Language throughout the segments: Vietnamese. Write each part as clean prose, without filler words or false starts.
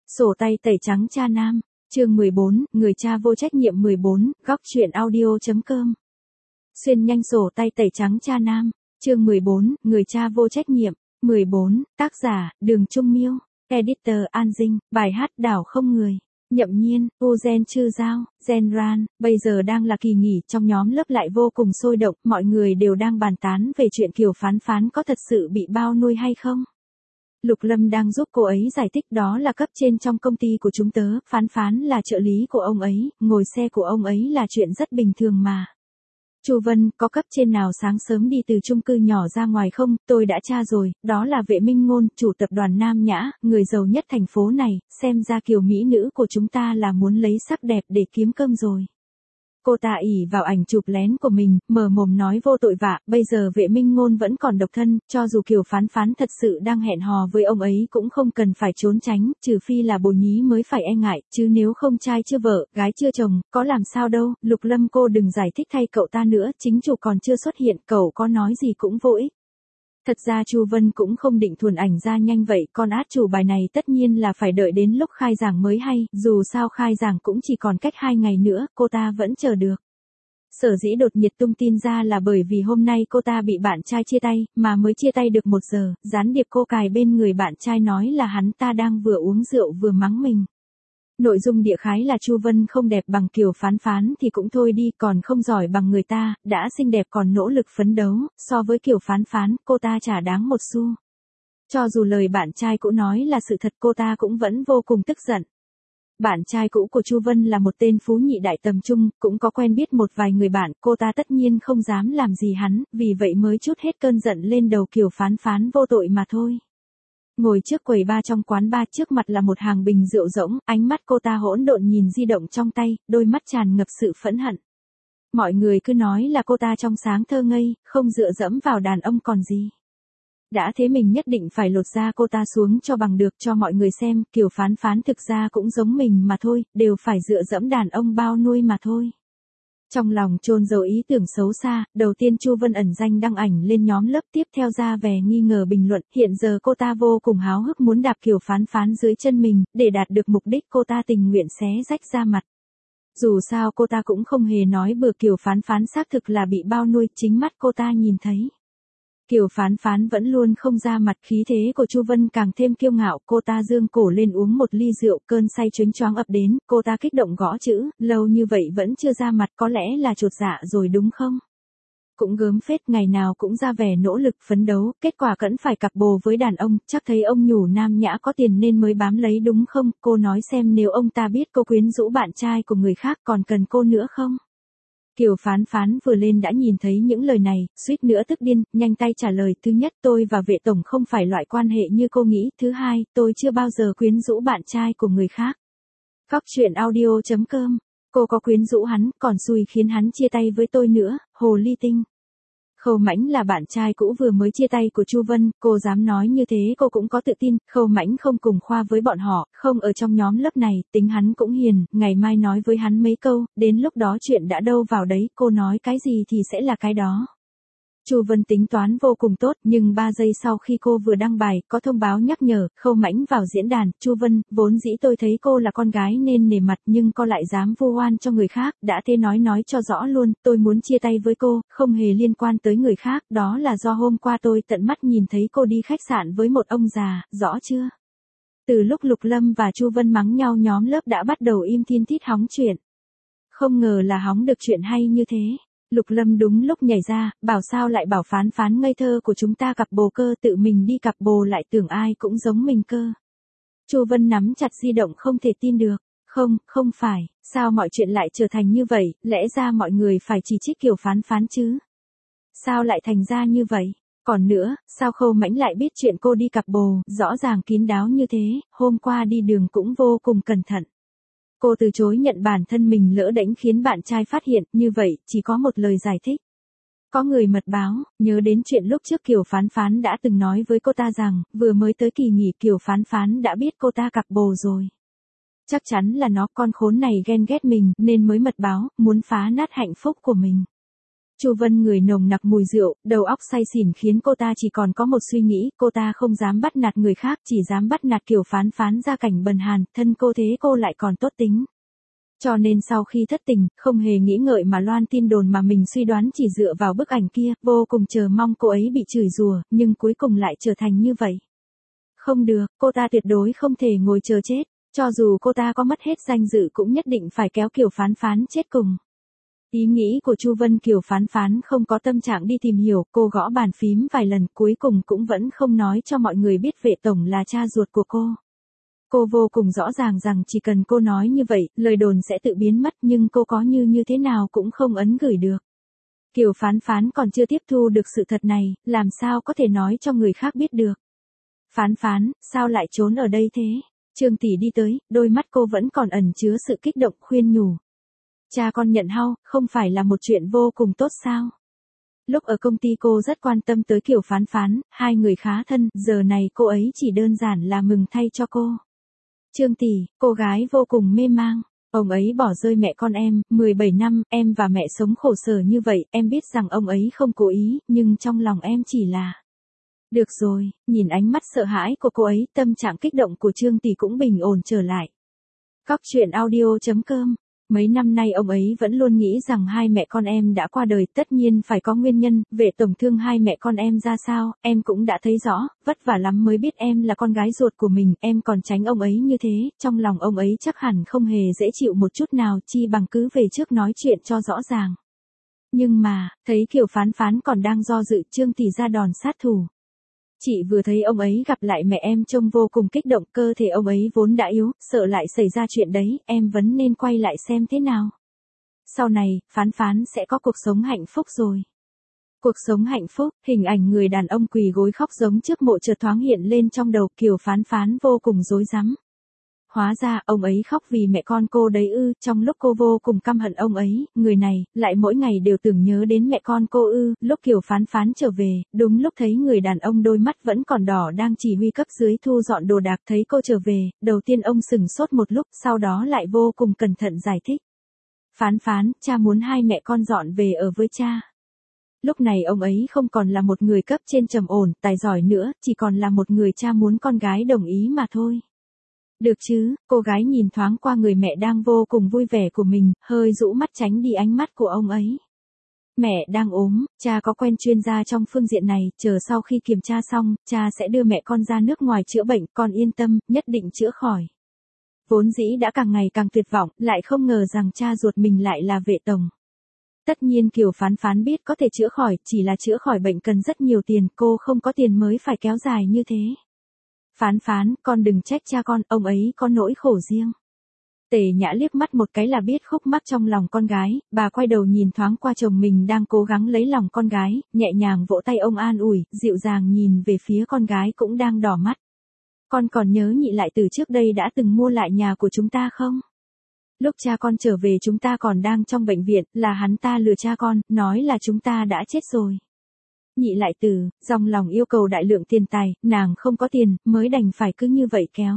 Sổ tay tẩy trắng cha nam, chương 14, người cha vô trách nhiệm 14, góc truyện audio.com. Xuyên nhanh sổ tay tẩy trắng cha nam, chương 14, người cha vô trách nhiệm, 14, tác giả, Đường Trung Miêu, editor, An Dinh, bài hát Đảo không người, Nhậm Nhiên, Uzen Chư Giao, Gen Ran, bây giờ đang là kỳ nghỉ, trong nhóm lớp lại vô cùng sôi động, mọi người đều đang bàn tán về chuyện Kiều Phán Phán có thật sự bị bao nuôi hay không. Lục Lâm đang giúp cô ấy giải thích đó là cấp trên trong công ty của chúng tớ, Phán Phán là trợ lý của ông ấy, ngồi xe của ông ấy là chuyện rất bình thường mà. Chu Vân, có cấp trên nào sáng sớm đi từ chung cư nhỏ ra ngoài không? Tôi đã tra rồi, đó là Vệ Minh Ngôn, chủ tập đoàn Nam Nhã, người giàu nhất thành phố này, xem ra kiểu mỹ nữ của chúng ta là muốn lấy sắc đẹp để kiếm cơm rồi. Cô ta ỷ vào ảnh chụp lén của mình, mở mồm nói vô tội vạ, bây giờ Vệ Minh Ngôn vẫn còn độc thân, cho dù Kiều Phán Phán thật sự đang hẹn hò với ông ấy cũng không cần phải trốn tránh, trừ phi là bồ nhí mới phải e ngại, chứ nếu không trai chưa vợ, gái chưa chồng, có làm sao đâu. Lục Lâm, cô đừng giải thích thay cậu ta nữa, chính chủ còn chưa xuất hiện, cậu có nói gì cũng vô ích. Thật ra Chu Vân cũng không định thuần ảnh ra nhanh vậy, con át chủ bài này tất nhiên là phải đợi đến lúc khai giảng mới hay, dù sao khai giảng cũng chỉ còn cách 2 ngày nữa, cô ta vẫn chờ được. Sở dĩ đột nhiệt tung tin ra là bởi vì hôm nay cô ta bị bạn trai chia tay, mà mới chia tay được 1 giờ, gián điệp cô cài bên người bạn trai nói là hắn ta đang vừa uống rượu vừa mắng mình. Nội dung địa khái là Chu Vân không đẹp bằng Kiều Phán Phán thì cũng thôi đi, còn không giỏi bằng người ta, đã xinh đẹp còn nỗ lực phấn đấu, so với Kiều Phán Phán, cô ta chả đáng một xu. Cho dù lời bạn trai cũ nói là sự thật, cô ta cũng vẫn vô cùng tức giận. Bạn trai cũ của Chu Vân là một tên phú nhị đại tầm trung, cũng có quen biết một vài người bạn, cô ta tất nhiên không dám làm gì hắn, vì vậy mới trút hết cơn giận lên đầu Kiều Phán Phán vô tội mà thôi. Ngồi trước quầy bar trong quán bar, trước mặt là một hàng bình rượu rỗng, ánh mắt cô ta hỗn độn nhìn di động trong tay, đôi mắt tràn ngập sự phẫn hận. Mọi người cứ nói là cô ta trong sáng thơ ngây, không dựa dẫm vào đàn ông còn gì. Đã thế mình nhất định phải lột da cô ta xuống cho bằng được, cho mọi người xem, Kiều Phán Phán thực ra cũng giống mình mà thôi, đều phải dựa dẫm đàn ông bao nuôi mà thôi. Trong lòng chôn giấu ý tưởng xấu xa, đầu tiên Chu Vân ẩn danh đăng ảnh lên nhóm lớp, tiếp theo ra vẻ nghi ngờ bình luận, hiện giờ cô ta vô cùng háo hức muốn đạp Kiều Phán Phán dưới chân mình, để đạt được mục đích cô ta tình nguyện xé rách da mặt. Dù sao cô ta cũng không hề nói bừa, Kiều Phán Phán xác thực là bị bao nuôi, chính mắt cô ta nhìn thấy. Kiều Phán Phán vẫn luôn không ra mặt, khí thế của Chu Vân càng thêm kiêu ngạo, cô ta giương cổ lên uống một ly rượu, cơn say choáng choáng ập đến, cô ta kích động gõ chữ, lâu như vậy vẫn chưa ra mặt, có lẽ là chột dạ rồi đúng không? Cũng gớm phết, ngày nào cũng ra vẻ nỗ lực phấn đấu, kết quả cẫn phải cặp bồ với đàn ông, chắc thấy ông nhủ Nam Nhã có tiền nên mới bám lấy đúng không? Cô nói xem, nếu ông ta biết cô quyến rũ bạn trai của người khác còn cần cô nữa không? Kiều Phán Phán vừa lên đã nhìn thấy những lời này, suýt nữa tức điên, nhanh tay trả lời, thứ nhất, tôi và Vệ tổng không phải loại quan hệ như cô nghĩ, thứ hai, tôi chưa bao giờ quyến rũ bạn trai của người khác. Góc truyện audio.com, cô có quyến rũ hắn, còn xui khiến hắn chia tay với tôi nữa, hồ ly tinh. Khâu Mãnh là bạn trai cũ vừa mới chia tay của Chu Vân, cô dám nói như thế cô cũng có tự tin, Khâu Mãnh không cùng khoa với bọn họ, không ở trong nhóm lớp này, tính hắn cũng hiền, ngày mai nói với hắn mấy câu, đến lúc đó chuyện đã đâu vào đấy, cô nói cái gì thì sẽ là cái đó. Chu Vân tính toán vô cùng tốt, nhưng 3 giây sau khi cô vừa đăng bài, có thông báo nhắc nhở, Khâu Mãnh vào diễn đàn, Chu Vân, vốn dĩ tôi thấy cô là con gái nên nể mặt, nhưng cô lại dám vu oan cho người khác, đã thế nói cho rõ luôn, tôi muốn chia tay với cô, không hề liên quan tới người khác, đó là do hôm qua tôi tận mắt nhìn thấy cô đi khách sạn với một ông già, rõ chưa? Từ lúc Lục Lâm và Chu Vân mắng nhau, nhóm lớp đã bắt đầu im thiên thít hóng chuyện. Không ngờ là hóng được chuyện hay như thế. Lục Lâm đúng lúc nhảy ra, bảo sao lại bảo Phán Phán ngây thơ của chúng ta cặp bồ cơ, tự mình đi cặp bồ lại tưởng ai cũng giống mình cơ. Chu Vân nắm chặt di động không thể tin được, không phải, sao mọi chuyện lại trở thành như vậy, lẽ ra mọi người phải chỉ trích Kiều Phán Phán chứ. Sao lại thành ra như vậy? Còn nữa, sao Khâu Mãnh lại biết chuyện cô đi cặp bồ, rõ ràng kín đáo như thế, hôm qua đi đường cũng vô cùng cẩn thận. Cô từ chối nhận bản thân mình lỡ đánh khiến bạn trai phát hiện, như vậy, chỉ có một lời giải thích. Có người mật báo, nhớ đến chuyện lúc trước Kiều Phán Phán đã từng nói với cô ta rằng, vừa mới tới kỳ nghỉ Kiều Phán Phán đã biết cô ta cặp bồ rồi. Chắc chắn là nó, con khốn này ghen ghét mình, nên mới mật báo, muốn phá nát hạnh phúc của mình. Chu Vân người nồng nặc mùi rượu, đầu óc say xỉn khiến cô ta chỉ còn có một suy nghĩ, cô ta không dám bắt nạt người khác, chỉ dám bắt nạt Kiều Phán Phán gia cảnh bần hàn, thân cô thế cô lại còn tốt tính. Cho nên sau khi thất tình, không hề nghĩ ngợi mà loan tin đồn mà mình suy đoán chỉ dựa vào bức ảnh kia, vô cùng chờ mong cô ấy bị chửi rủa, nhưng cuối cùng lại trở thành như vậy. Không được, cô ta tuyệt đối không thể ngồi chờ chết, cho dù cô ta có mất hết danh dự cũng nhất định phải kéo Kiều Phán Phán chết cùng. Ý nghĩ của Chu Vân Kiều Phán Phán không có tâm trạng đi tìm hiểu, cô gõ bàn phím vài lần cuối cùng cũng vẫn không nói cho mọi người biết Vệ Tổng là cha ruột của cô. Cô vô cùng rõ ràng rằng chỉ cần cô nói như vậy, lời đồn sẽ tự biến mất nhưng cô có như thế nào cũng không ấn gửi được. Kiều Phán Phán còn chưa tiếp thu được sự thật này, làm sao có thể nói cho người khác biết được. Phán Phán, sao lại trốn ở đây thế? Trương tỷ đi tới, đôi mắt cô vẫn còn ẩn chứa sự kích động khuyên nhủ. Cha con nhận hao, không phải là một chuyện vô cùng tốt sao? Lúc ở công ty cô rất quan tâm tới Kiều Phán Phán, hai người khá thân, giờ này cô ấy chỉ đơn giản là mừng thay cho cô. Trương tỷ, cô gái vô cùng mê mang. Ông ấy bỏ rơi mẹ con em, 17 năm, em và mẹ sống khổ sở như vậy, em biết rằng ông ấy không cố ý, nhưng trong lòng em chỉ là... Được rồi, nhìn ánh mắt sợ hãi của cô ấy, tâm trạng kích động của Trương tỷ cũng bình ổn trở lại. Góc truyện audio.com. Mấy năm nay ông ấy vẫn luôn nghĩ rằng hai mẹ con em đã qua đời, tất nhiên phải có nguyên nhân, Vệ Tổng thương hai mẹ con em ra sao, em cũng đã thấy rõ, vất vả lắm mới biết em là con gái ruột của mình, em còn tránh ông ấy như thế, trong lòng ông ấy chắc hẳn không hề dễ chịu một chút nào, chi bằng cứ về trước nói chuyện cho rõ ràng. Nhưng mà, thấy Kiều Phán Phán còn đang do dự, Trương tỷ ra đòn sát thủ. Chị vừa thấy ông ấy gặp lại mẹ em trông vô cùng kích động, cơ thể ông ấy vốn đã yếu, sợ lại xảy ra chuyện đấy, em vẫn nên quay lại xem thế nào. Sau này, Phán Phán sẽ có cuộc sống hạnh phúc rồi. Cuộc sống hạnh phúc, hình ảnh người đàn ông quỳ gối khóc giống trước mộ chợt thoáng hiện lên trong đầu, Kiều Phán Phán vô cùng rối rắm. Hóa ra, ông ấy khóc vì mẹ con cô đấy ư, trong lúc cô vô cùng căm hận ông ấy, người này, lại mỗi ngày đều tưởng nhớ đến mẹ con cô ư, lúc Kiều Phán Phán trở về, đúng lúc thấy người đàn ông đôi mắt vẫn còn đỏ đang chỉ huy cấp dưới thu dọn đồ đạc, thấy cô trở về, đầu tiên ông sửng sốt một lúc, sau đó lại vô cùng cẩn thận giải thích. Phán Phán, cha muốn hai mẹ con dọn về ở với cha. Lúc này ông ấy không còn là một người cấp trên trầm ổn, tài giỏi nữa, chỉ còn là một người cha muốn con gái đồng ý mà thôi. Được chứ, cô gái nhìn thoáng qua người mẹ đang vô cùng vui vẻ của mình, hơi rũ mắt tránh đi ánh mắt của ông ấy. Mẹ đang ốm, cha có quen chuyên gia trong phương diện này, chờ sau khi kiểm tra xong, cha sẽ đưa mẹ con ra nước ngoài chữa bệnh, con yên tâm, nhất định chữa khỏi. Vốn dĩ đã càng ngày càng tuyệt vọng, lại không ngờ rằng cha ruột mình lại là Vệ Tổng. Tất nhiên Kiều Phán Phán biết có thể chữa khỏi, chỉ là chữa khỏi bệnh cần rất nhiều tiền, cô không có tiền mới phải kéo dài như thế. Phán Phán, con đừng trách cha con, ông ấy có nỗi khổ riêng. Tề Nhã liếc mắt một cái là biết khúc mắc trong lòng con gái, bà quay đầu nhìn thoáng qua chồng mình đang cố gắng lấy lòng con gái, nhẹ nhàng vỗ tay ông an ủi, dịu dàng nhìn về phía con gái cũng đang đỏ mắt. Con còn nhớ Nhị Lại Từ trước đây đã từng mua lại nhà của chúng ta không? Lúc cha con trở về chúng ta còn đang trong bệnh viện, là hắn ta lừa cha con, nói là chúng ta đã chết rồi. Nhị Lại Từ, dòng lòng yêu cầu đại lượng tiền tài, nàng không có tiền, mới đành phải cứ như vậy kéo.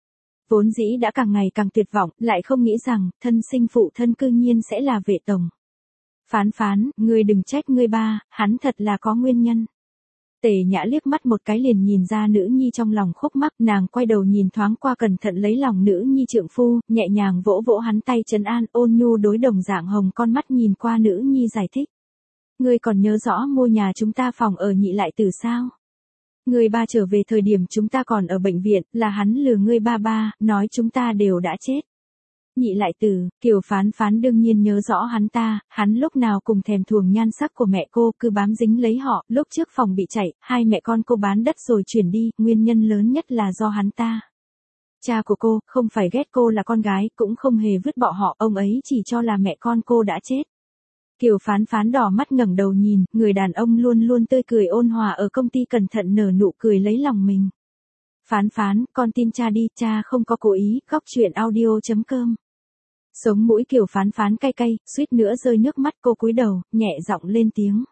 Vốn dĩ đã càng ngày càng tuyệt vọng, lại không nghĩ rằng, thân sinh phụ thân cư nhiên sẽ là Vệ Tổng. Phán Phán, ngươi đừng trách ngươi ba, hắn thật là có nguyên nhân. Tề Nhã liếc mắt một cái liền nhìn ra nữ nhi trong lòng khúc mắc, nàng quay đầu nhìn thoáng qua cẩn thận lấy lòng nữ nhi trượng phu, nhẹ nhàng vỗ vỗ hắn tay trấn an, ôn nhu đối đồng dạng hồng con mắt nhìn qua nữ nhi giải thích. Ngươi còn nhớ rõ mua nhà chúng ta phòng ở Nhị Lại Từ sao? Ngươi ba trở về thời điểm chúng ta còn ở bệnh viện, là hắn lừa ngươi ba, nói chúng ta đều đã chết. Nhị Lại Từ, Kiều Phán Phán đương nhiên nhớ rõ hắn lúc nào cùng thèm thuồng nhan sắc của mẹ cô, cứ bám dính lấy họ, lúc trước phòng bị chạy, hai mẹ con cô bán đất rồi chuyển đi, nguyên nhân lớn nhất là do hắn ta. Cha của cô, không phải ghét cô là con gái, cũng không hề vứt bỏ họ, ông ấy chỉ cho là mẹ con cô đã chết. Kiều Phán Phán đỏ mắt ngẩng đầu nhìn, người đàn ông luôn luôn tươi cười ôn hòa ở công ty cẩn thận nở nụ cười lấy lòng mình. Phán Phán, con tin cha đi, cha không có cố ý, góc truyện audio.com. Sống mũi Kiều Phán Phán cay cay, suýt nữa rơi nước mắt, cô cúi đầu, nhẹ giọng lên tiếng.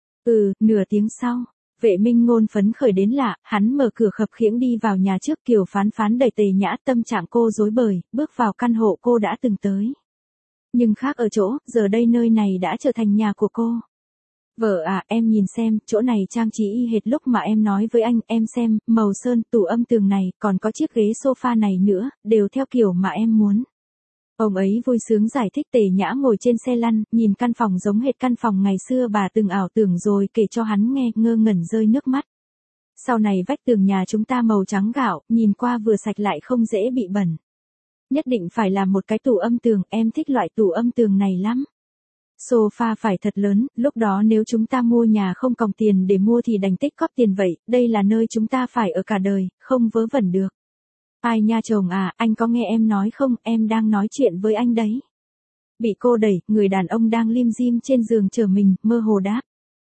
Nửa tiếng sau, Vệ Minh Ngôn phấn khởi đến lạ, hắn mở cửa khập khiễng đi vào nhà trước, Kiều Phán Phán đẩy Tề Nhã, tâm trạng cô rối bời, bước vào căn hộ cô đã từng tới. Nhưng khác ở chỗ, giờ đây nơi này đã trở thành nhà của cô. Vợ à, em nhìn xem, chỗ này trang trí y hệt lúc mà em nói với anh, em xem, màu sơn, tủ âm tường này, còn có chiếc ghế sofa này nữa, đều theo kiểu mà em muốn. Ông ấy vui sướng giải thích. Tề Nhã ngồi trên xe lăn, nhìn căn phòng giống hệt căn phòng ngày xưa bà từng ảo tưởng rồi kể cho hắn nghe, ngơ ngẩn rơi nước mắt. Sau này vách tường nhà chúng ta màu trắng gạo, nhìn qua vừa sạch lại không dễ bị bẩn. Nhất định phải làm một cái tủ âm tường, em thích loại tủ âm tường này lắm. Sofa phải thật lớn, lúc đó nếu chúng ta mua nhà không còng tiền để mua thì đành tích góp tiền vậy, đây là nơi chúng ta phải ở cả đời, không vớ vẩn được. Ai nha chồng à, anh có nghe em nói không, em đang nói chuyện với anh đấy. Bị cô đẩy, người đàn ông đang lim dim trên giường chờ mình, mơ hồ đáp.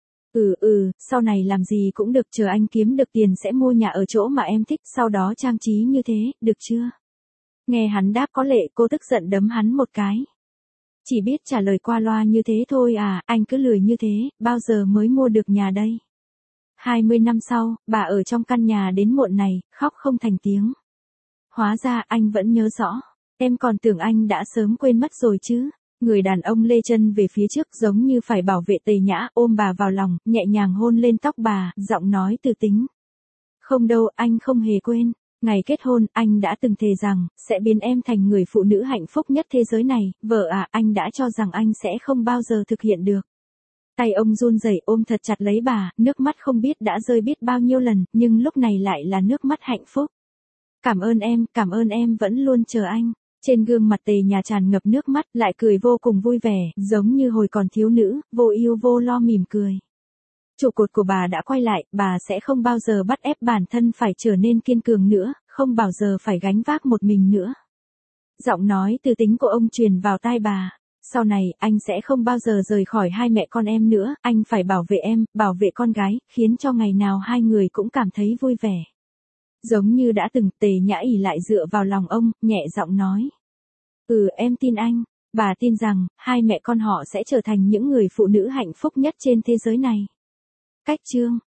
Sau này làm gì cũng được, chờ anh kiếm được tiền sẽ mua nhà ở chỗ mà em thích, sau đó trang trí như thế, được chưa? Nghe hắn đáp có lệ, cô tức giận đấm hắn một cái. Chỉ biết trả lời qua loa như thế thôi à, anh cứ lười như thế, bao giờ mới mua được nhà đây? 20 năm sau, bà ở trong căn nhà đến muộn này, khóc không thành tiếng. Hóa ra anh vẫn nhớ rõ, em còn tưởng anh đã sớm quên mất rồi chứ. Người đàn ông lê chân về phía trước giống như phải bảo vệ Tề Nhã, ôm bà vào lòng, nhẹ nhàng hôn lên tóc bà, giọng nói từ tính. Không đâu, anh không hề quên. Ngày kết hôn, anh đã từng thề rằng, sẽ biến em thành người phụ nữ hạnh phúc nhất thế giới này, vợ à, anh đã cho rằng anh sẽ không bao giờ thực hiện được. Tay ông run rẩy ôm thật chặt lấy bà, nước mắt không biết đã rơi biết bao nhiêu lần, nhưng lúc này lại là nước mắt hạnh phúc. Cảm ơn em vẫn luôn chờ anh. Trên gương mặt Tề Nhà tràn ngập nước mắt, lại cười vô cùng vui vẻ, giống như hồi còn thiếu nữ, vô ưu vô lo mỉm cười. Trụ cột của bà đã quay lại, bà sẽ không bao giờ bắt ép bản thân phải trở nên kiên cường nữa, không bao giờ phải gánh vác một mình nữa. Giọng nói từ tính của ông truyền vào tai bà. Sau này, anh sẽ không bao giờ rời khỏi hai mẹ con em nữa, anh phải bảo vệ em, bảo vệ con gái, khiến cho ngày nào hai người cũng cảm thấy vui vẻ. Giống như đã từng, Tề Nhã ỉ lại dựa vào lòng ông, nhẹ giọng nói. Em tin anh. Bà tin rằng, hai mẹ con họ sẽ trở thành những người phụ nữ hạnh phúc nhất trên thế giới này. Cách chương